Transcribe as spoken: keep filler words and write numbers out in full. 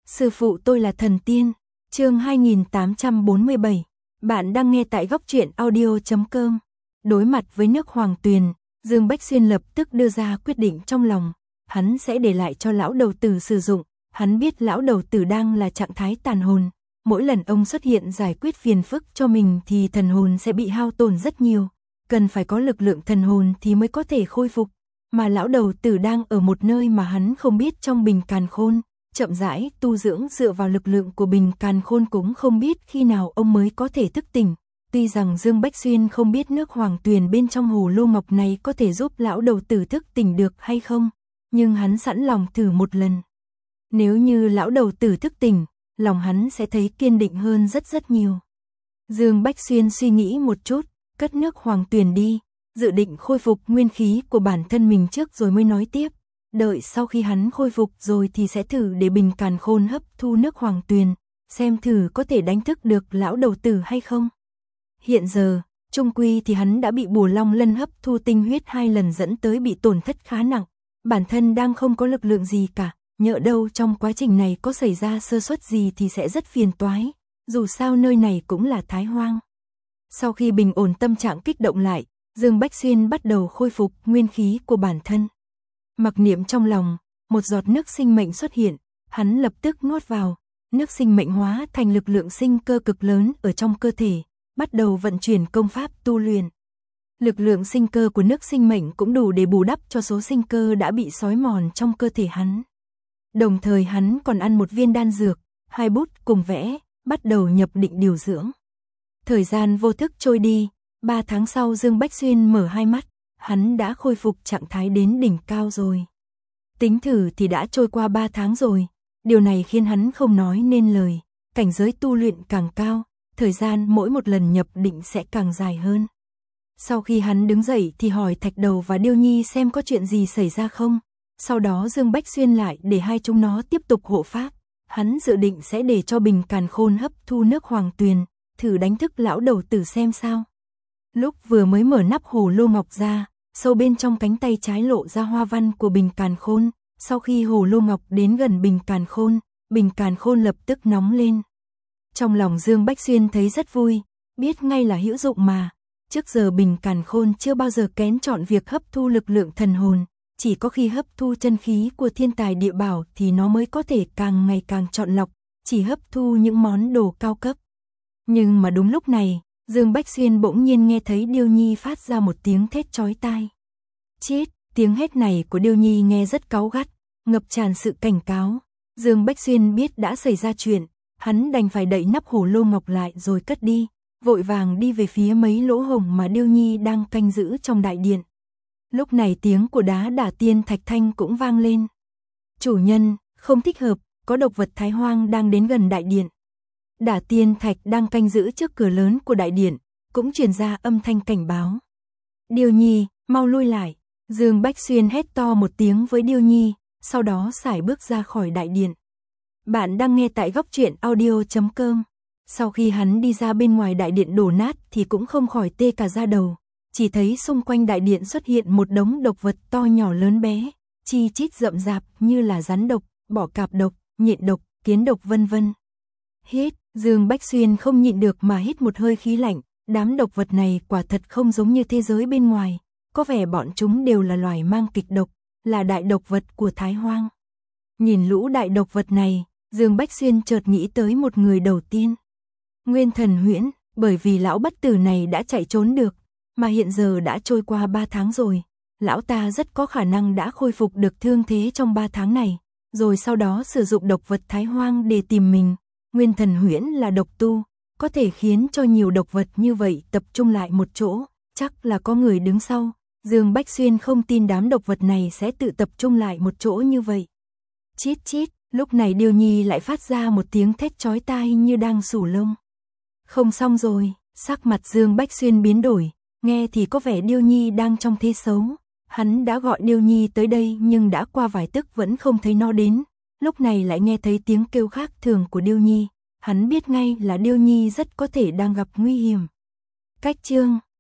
Sư phụ tôi là thần tiên. Chương hai nghìn tám trăm bốn mươi bảy. Bạn đang nghe tại góc truyện audio chấm com. Đối mặt với nước Hoàng Tuyền, Dương Bách Xuyên lập tức đưa ra quyết định trong lòng, hắn sẽ để lại cho lão đầu tử sử dụng. Hắn biết lão đầu tử đang là trạng thái tàn hồn, mỗi lần ông xuất hiện giải quyết phiền phức cho mình thì thần hồn sẽ bị hao tổn rất nhiều, cần phải có lực lượng thần hồn thì mới có thể khôi phục, mà lão đầu tử đang ở một nơi mà hắn không biết trong bình càn khôn, chậm rãi tu dưỡng dựa vào lực lượng của bình càn khôn, cũng không biết khi nào ông mới có thể thức tỉnh. Tuy rằng Dương Bách Xuyên không biết nước Hoàng Tuyền bên trong hồ lô ngọc này có thể giúp lão đầu tử thức tỉnh được hay không, nhưng hắn sẵn lòng thử một lần. Nếu như lão đầu tử thức tỉnh, lòng hắn sẽ thấy kiên định hơn rất rất nhiều. Dương Bách Xuyên suy nghĩ một chút, cất nước Hoàng Tuyền đi, dự định khôi phục nguyên khí của bản thân mình trước rồi mới nói tiếp. Đợi sau khi hắn khôi phục rồi thì sẽ thử để bình càn khôn hấp thu nước Hoàng Tuyền, xem thử có thể đánh thức được lão đầu tử hay không. Hiện giờ, trung quy thì hắn đã bị Bùa Long Lân hấp thu tinh huyết hai lần dẫn tới bị tổn thất khá nặng, bản thân đang không có lực lượng gì cả, nhỡ đâu trong quá trình này có xảy ra sơ suất gì thì sẽ rất phiền toái, dù sao nơi này cũng là Thái Hoang. Sau khi bình ổn tâm trạng kích động lại, Dương Bách Xuyên bắt đầu khôi phục nguyên khí của bản thân. Mặc niệm trong lòng, một giọt nước sinh mệnh xuất hiện, hắn lập tức nuốt vào, nước sinh mệnh hóa thành lực lượng sinh cơ cực lớn ở trong cơ thể, bắt đầu vận chuyển công pháp tu luyện. Lực lượng sinh cơ của nước sinh mệnh cũng đủ để bù đắp cho số sinh cơ đã bị xói mòn trong cơ thể hắn. Đồng thời hắn còn ăn một viên đan dược, hai bút cùng vẽ, bắt đầu nhập định điều dưỡng. Thời gian vô thức trôi đi, ba tháng sau Dương Bách Xuyên mở hai mắt, hắn đã khôi phục trạng thái đến đỉnh cao rồi. Tính thử thì đã trôi qua ba tháng rồi, điều này khiến hắn không nói nên lời, cảnh giới tu luyện càng cao, thời gian mỗi một lần nhập định sẽ càng dài hơn. Sau khi hắn đứng dậy thì hỏi Thạch Đầu và Điêu Nhi xem có chuyện gì xảy ra không. Sau đó Dương Bách Xuyên lại để hai chúng nó tiếp tục hộ pháp, hắn dự định sẽ để cho bình càn khôn hấp thu nước Hoàng Tuyền, thử đánh thức lão đầu tử xem sao. Lúc vừa mới mở nắp hồ lô ngọc ra, sâu bên trong cánh tay trái lộ ra hoa văn của bình càn khôn, sau khi hồ lô ngọc đến gần bình càn khôn, bình càn khôn lập tức nóng lên. Trong lòng Dương Bách Xuyên thấy rất vui, biết ngay là hữu dụng mà, trước giờ bình càn khôn chưa bao giờ kén chọn việc hấp thu lực lượng thần hồn, chỉ có khi hấp thu chân khí của thiên tài địa bảo thì nó mới có thể càng ngày càng chọn lọc, chỉ hấp thu những món đồ cao cấp. Nhưng mà đúng lúc này, Dương Bách Xuyên bỗng nhiên nghe thấy Điêu Nhi phát ra một tiếng thét chói tai. Chít, tiếng hét này của Điêu Nhi nghe rất cáu gắt, ngập tràn sự cảnh cáo. Dương Bách Xuyên biết đã xảy ra chuyện, hắn đành phải đậy nắp hồ lô ngọc lại rồi cất đi, vội vàng đi về phía mấy lỗ hổng mà Điêu Nhi đang canh giữ trong đại điện. Lúc này tiếng của Đá Đả Tiên Thạch Thanh cũng vang lên. Chủ nhân, không thích hợp, có độc vật Thái Hoang đang đến gần đại điện. Đả Tiên Thạch đang canh giữ trước cửa lớn của đại điện, cũng truyền ra âm thanh cảnh báo. Điêu Nhi, mau lui lại. Dương Bách Xuyên hét to một tiếng với Điêu Nhi, sau đó sải bước ra khỏi đại điện. Bạn đang nghe tại góc truyện audio chấm com. Sau khi hắn đi ra bên ngoài đại điện đổ nát thì cũng không khỏi tê cả da đầu. Chỉ thấy xung quanh đại điện xuất hiện một đống độc vật to nhỏ lớn bé, chi chít rậm rạp như là rắn độc, bọ cạp độc, nhện độc, kiến độc vân vân. Hít, Dương Bách Xuyên không nhịn được mà hít một hơi khí lạnh, đám độc vật này quả thật không giống như thế giới bên ngoài, có vẻ bọn chúng đều là loài mang kịch độc, là đại độc vật của Thái Hoang. Nhìn lũ đại độc vật này, Dương Bách Xuyên chợt nghĩ tới một người đầu tiên. Nguyên Thần Huyễn, bởi vì lão bất tử này đã chạy trốn được, mà hiện giờ đã trôi qua ba tháng rồi, lão ta rất có khả năng đã khôi phục được thương thế trong ba tháng này, rồi sau đó sử dụng độc vật Thái Hoang để tìm mình. Nguyên Thần Huyễn là độc tu, có thể khiến cho nhiều độc vật như vậy tập trung lại một chỗ, chắc là có người đứng sau. Dương Bách Xuyên không tin đám độc vật này sẽ tự tập trung lại một chỗ như vậy. Chít chít, lúc này Điêu Nhi lại phát ra một tiếng thét chói tai như đang sủ lông. Không xong rồi, sắc mặt Dương Bách Xuyên biến đổi, nghe thì có vẻ Điêu Nhi đang trong thế xấu. Hắn đã gọi Điêu Nhi tới đây nhưng đã qua vài tức vẫn không thấy nó đến. Lúc này lại nghe thấy tiếng kêu khác thường của Điêu Nhi, hắn biết ngay là Điêu Nhi rất có thể đang gặp nguy hiểm. Cách chương